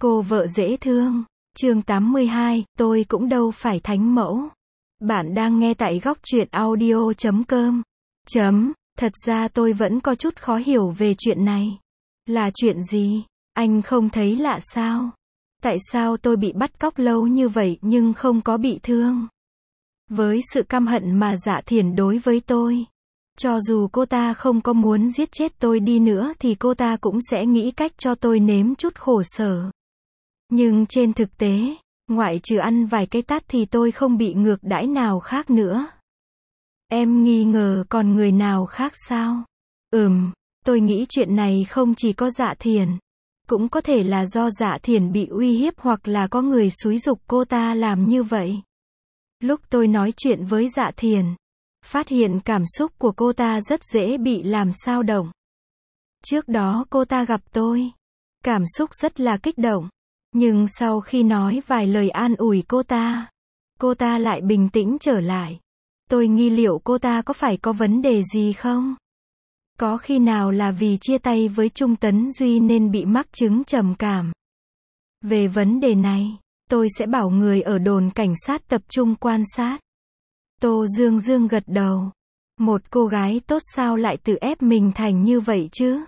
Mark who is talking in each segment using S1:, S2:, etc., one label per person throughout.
S1: Cô vợ dễ thương. Chương 82, tôi cũng đâu phải thánh mẫu. Bạn đang nghe tại góc truyện audio.com. Thật ra tôi vẫn có chút khó hiểu về chuyện này. Là chuyện gì? Anh không thấy lạ sao? Tại sao tôi bị bắt cóc lâu như vậy nhưng không có bị thương? Với sự căm hận mà Dạ Thiền đối với tôi, cho dù cô ta không có muốn giết chết tôi đi nữa thì cô ta cũng sẽ nghĩ cách cho tôi nếm chút khổ sở. Nhưng trên thực tế, ngoại trừ ăn vài cái tát thì tôi không bị ngược đãi nào khác nữa. Em nghi ngờ còn người nào khác sao? Tôi nghĩ chuyện này không chỉ có Dạ Thiền. Cũng có thể là do Dạ Thiền bị uy hiếp hoặc là có người xúi giục cô ta làm như vậy. Lúc tôi nói chuyện với Dạ Thiền, phát hiện cảm xúc của cô ta rất dễ bị làm xao động. Trước đó cô ta gặp tôi, cảm xúc rất là kích động. Nhưng sau khi nói vài lời an ủi cô ta lại bình tĩnh trở lại. Tôi nghi liệu cô ta có phải có vấn đề gì không? Có khi nào là vì chia tay với Trung Tấn Duy nên bị mắc chứng trầm cảm? Về vấn đề này, tôi sẽ bảo người ở đồn cảnh sát tập trung quan sát. Tô Dương Dương gật đầu. Một cô gái tốt sao lại tự ép mình thành như vậy chứ?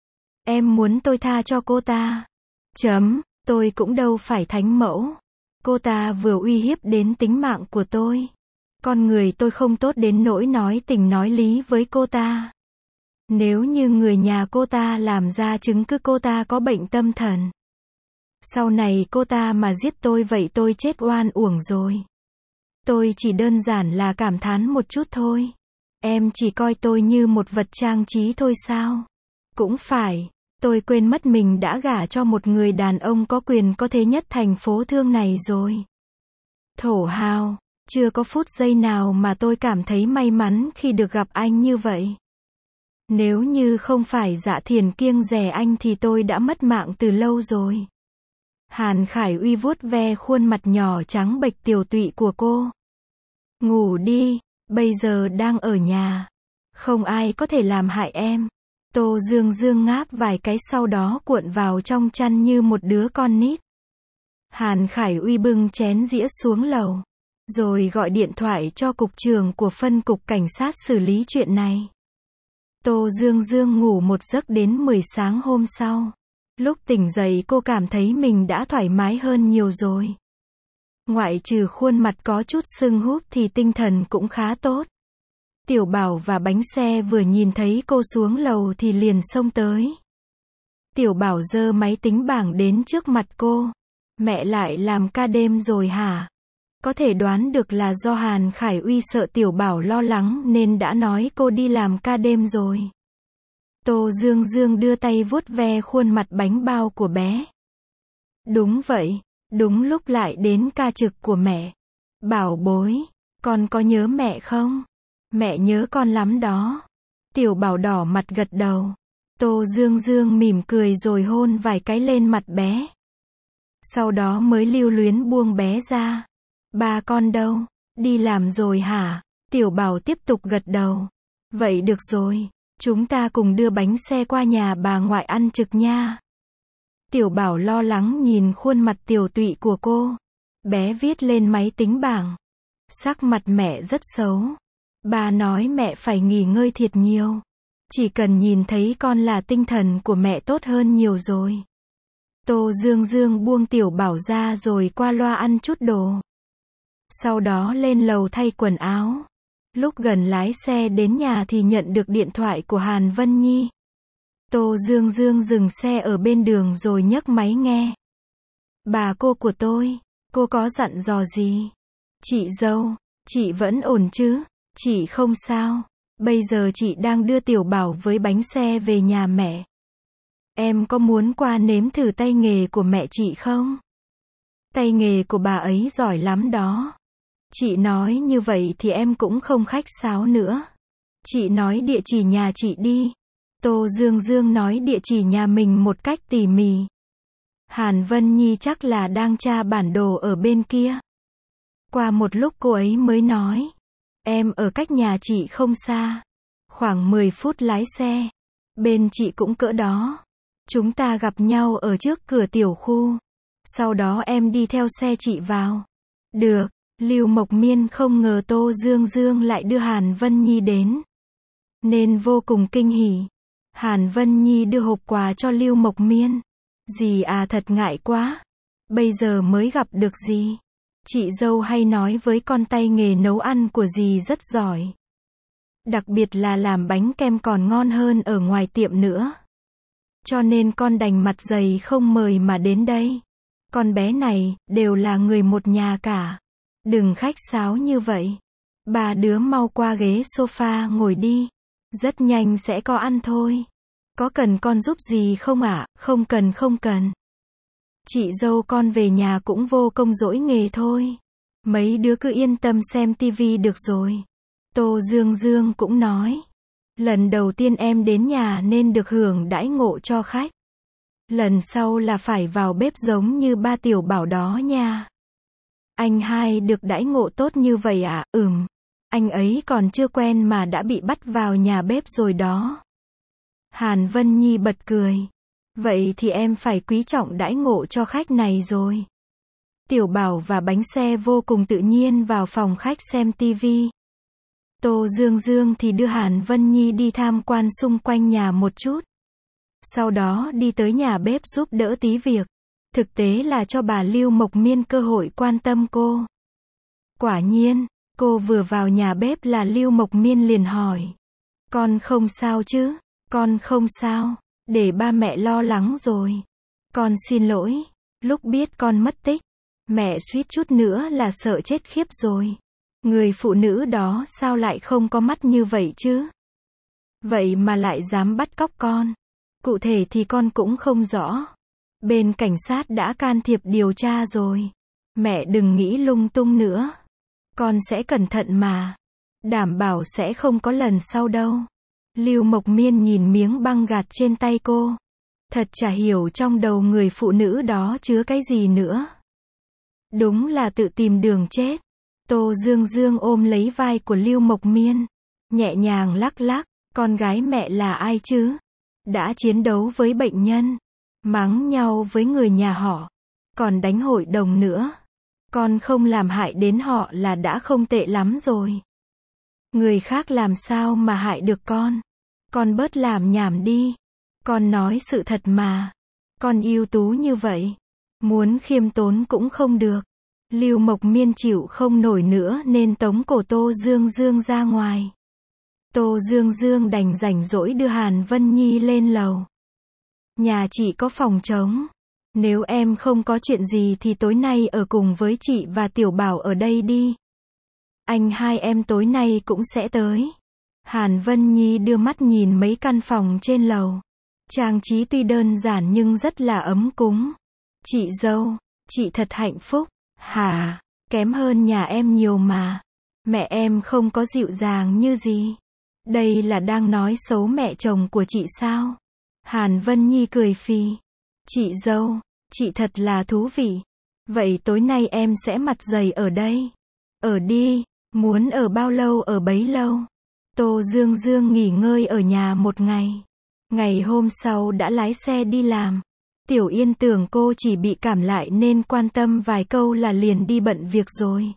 S1: Em muốn tôi tha cho cô ta. Tôi cũng đâu phải thánh mẫu. Cô ta vừa uy hiếp đến tính mạng của tôi. Con người tôi không tốt đến nỗi nói tình nói lý với cô ta. Nếu như người nhà cô ta làm ra chứng cứ cô ta có bệnh tâm thần, sau này cô ta mà giết tôi vậy tôi chết oan uổng rồi. Tôi chỉ đơn giản là cảm thán một chút thôi. Em chỉ coi tôi như một vật trang trí thôi sao? Cũng phải. Tôi quên mất mình đã gả cho một người đàn ông có quyền có thế nhất thành phố Thương này rồi. Thổ hào, chưa có phút giây nào mà tôi cảm thấy may mắn khi được gặp anh như vậy. Nếu như không phải Dạ Thiền kiêng dè anh thì tôi đã mất mạng từ lâu rồi. Hàn Khải Uy vuốt ve khuôn mặt nhỏ trắng bệch tiều tụy của cô. Ngủ đi, bây giờ đang ở nhà. Không ai có thể làm hại em. Tô Dương Dương ngáp vài cái sau đó cuộn vào trong chăn như một đứa con nít. Hàn Khải Uy bưng chén dĩa xuống lầu, rồi gọi điện thoại cho cục trưởng của phân cục cảnh sát xử lý chuyện này. Tô Dương Dương ngủ một giấc đến 10 sáng hôm sau. Lúc tỉnh dậy cô cảm thấy mình đã thoải mái hơn nhiều rồi. Ngoại trừ khuôn mặt có chút sưng húp thì tinh thần cũng khá tốt. Tiểu Bảo và Bánh Xe vừa nhìn thấy cô xuống lầu thì liền xông tới. Tiểu Bảo giơ máy tính bảng đến trước mặt cô. Mẹ lại làm ca đêm rồi hả? Có thể đoán được là do Hàn Khải Uy sợ Tiểu Bảo lo lắng nên đã nói cô đi làm ca đêm rồi. Tô Dương Dương đưa tay vuốt ve khuôn mặt bánh bao của bé. Đúng vậy, đúng lúc lại đến ca trực của mẹ. Bảo bối, con có nhớ mẹ không? Mẹ nhớ con lắm đó. Tiểu Bảo đỏ mặt gật đầu. Tô Dương Dương mỉm cười rồi hôn vài cái lên mặt bé. Sau đó mới lưu luyến buông bé ra. Ba con đâu? Đi làm rồi hả? Tiểu Bảo tiếp tục gật đầu. Vậy được rồi, chúng ta cùng đưa Bánh Xe qua nhà bà ngoại ăn trực nha. Tiểu Bảo lo lắng nhìn khuôn mặt tiều tụy của cô. Bé viết lên máy tính bảng. Sắc mặt mẹ rất xấu. Bà nói mẹ phải nghỉ ngơi thiệt nhiều. Chỉ cần nhìn thấy con là tinh thần của mẹ tốt hơn nhiều rồi. Tô Dương Dương buông Tiểu Bảo ra rồi qua loa ăn chút đồ. Sau đó lên lầu thay quần áo. Lúc gần lái xe đến nhà thì nhận được điện thoại của Hàn Vân Nhi. Tô Dương Dương dừng xe ở bên đường rồi nhấc máy nghe. Bà cô của tôi, cô có dặn dò gì? Chị dâu, chị vẫn ổn chứ? Chị không sao. Bây giờ chị đang đưa Tiểu Bảo với Bánh Xe về nhà mẹ. Em có muốn qua nếm thử tay nghề của mẹ chị không? Tay nghề của bà ấy giỏi lắm đó. Chị nói như vậy thì em cũng không khách sáo nữa. Chị nói địa chỉ nhà chị đi. Tô Dương Dương nói địa chỉ nhà mình một cách tỉ mỉ. Hàn Vân Nhi chắc là đang tra bản đồ ở bên kia. Qua một lúc cô ấy mới nói. Em ở cách nhà chị không xa. Khoảng 10 phút lái xe. Bên chị cũng cỡ đó. Chúng ta gặp nhau ở trước cửa tiểu khu. Sau đó em đi theo xe chị vào. Được. Lưu Mộc Miên không ngờ Tô Dương Dương lại đưa Hàn Vân Nhi đến, nên vô cùng kinh hỉ. Hàn Vân Nhi đưa hộp quà cho Lưu Mộc Miên. Dì à, thật ngại quá. Bây giờ mới gặp được dì. Chị dâu hay nói với con tay nghề nấu ăn của dì rất giỏi. Đặc biệt là làm bánh kem còn ngon hơn ở ngoài tiệm nữa. Cho nên con đành mặt dày không mời mà đến đây. Con bé này, đều là người một nhà cả. Đừng khách sáo như vậy. Ba đứa mau qua ghế sofa ngồi đi. Rất nhanh sẽ có ăn thôi. Có cần con giúp gì không ạ? Không cần không cần. Chị dâu con về nhà cũng vô công dỗi nghề thôi. Mấy đứa cứ yên tâm xem tivi được rồi. Tô Dương Dương cũng nói. Lần đầu tiên em đến nhà nên được hưởng đãi ngộ cho khách. Lần sau là phải vào bếp giống như ba tiểu bảo đó nha. Anh hai được đãi ngộ tốt như vậy ạ? Anh ấy còn chưa quen mà đã bị bắt vào nhà bếp rồi đó. Hàn Vân Nhi bật cười. Vậy thì em phải quý trọng đãi ngộ cho khách này rồi. Tiểu Bảo và bánh xe vô cùng tự nhiên vào phòng khách xem tivi. Tô Dương Dương thì đưa Hàn Vân Nhi đi tham quan xung quanh nhà một chút. Sau đó đi tới nhà bếp giúp đỡ tí việc. Thực tế là cho bà Lưu Mộc Miên cơ hội quan tâm cô. Quả nhiên, cô vừa vào nhà bếp là Lưu Mộc Miên liền hỏi. Con không sao chứ? Con không sao. Để ba mẹ lo lắng rồi. Con xin lỗi. Lúc biết con mất tích, mẹ suýt chút nữa là sợ chết khiếp rồi. Người phụ nữ đó sao lại không có mắt như vậy chứ? Vậy mà lại dám bắt cóc con. Cụ thể thì con cũng không rõ. Bên cảnh sát đã can thiệp điều tra rồi. Mẹ đừng nghĩ lung tung nữa. Con sẽ cẩn thận mà. Đảm bảo sẽ không có lần sau đâu. Lưu Mộc Miên nhìn miếng băng gạt trên tay cô. Thật chả hiểu trong đầu người phụ nữ đó chứa cái gì nữa. Đúng là tự tìm đường chết. Tô Dương Dương ôm lấy vai của Lưu Mộc Miên. Nhẹ nhàng lắc lắc. Con gái mẹ là ai chứ? Đã chiến đấu với bệnh nhân. Mắng nhau với người nhà họ. Còn đánh hội đồng nữa. Con không làm hại đến họ là đã không tệ lắm rồi. Người khác làm sao mà hại được con? Con bớt làm nhảm đi. Con nói sự thật mà. Con ưu tú như vậy. Muốn khiêm tốn cũng không được. Lưu Mộc Miên chịu không nổi nữa nên tống cổ Tô Dương Dương ra ngoài. Tô Dương Dương đành rảnh rỗi đưa Hàn Vân Nhi lên lầu. Nhà chị có phòng trống. Nếu em không có chuyện gì thì tối nay ở cùng với chị và Tiểu Bảo ở đây đi. Anh hai em tối nay cũng sẽ tới. Hàn Vân Nhi đưa mắt nhìn mấy căn phòng trên lầu. Trang trí tuy đơn giản nhưng rất là ấm cúng. Chị dâu, chị thật hạnh phúc. Hả? Kém hơn nhà em nhiều mà. Mẹ em không có dịu dàng như gì. Đây là đang nói xấu mẹ chồng của chị sao? Hàn Vân Nhi cười phì. Chị dâu, chị thật là thú vị. Vậy tối nay em sẽ mặt dày ở đây. Ở đi, muốn ở bao lâu ở bấy lâu. Tô Dương Dương nghỉ ngơi ở nhà một ngày. Ngày hôm sau đã lái xe đi làm. Tiểu Yên tưởng cô chỉ bị cảm lại nên quan tâm vài câu là liền đi bận việc rồi.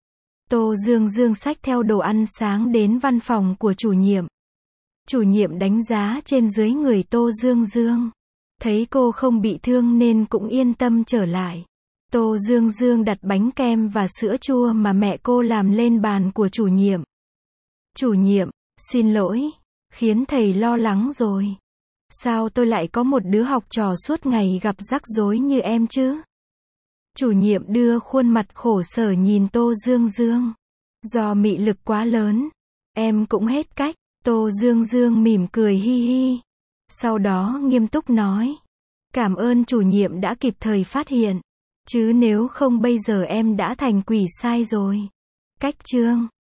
S1: Tô Dương Dương xách theo đồ ăn sáng đến văn phòng của chủ nhiệm. Chủ nhiệm đánh giá trên dưới người Tô Dương Dương. Thấy cô không bị thương nên cũng yên tâm trở lại. Tô Dương Dương đặt bánh kem và sữa chua mà mẹ cô làm lên bàn của chủ nhiệm. Chủ nhiệm, xin lỗi, khiến thầy lo lắng rồi. Sao tôi lại có một đứa học trò suốt ngày gặp rắc rối như em chứ? Chủ nhiệm đưa khuôn mặt khổ sở nhìn Tô Dương Dương. Do mị lực quá lớn, em cũng hết cách. Tô Dương Dương mỉm cười hi hi. Sau đó nghiêm túc nói. Cảm ơn chủ nhiệm đã kịp thời phát hiện. Chứ nếu không bây giờ em đã thành quỷ sai rồi. Cách chương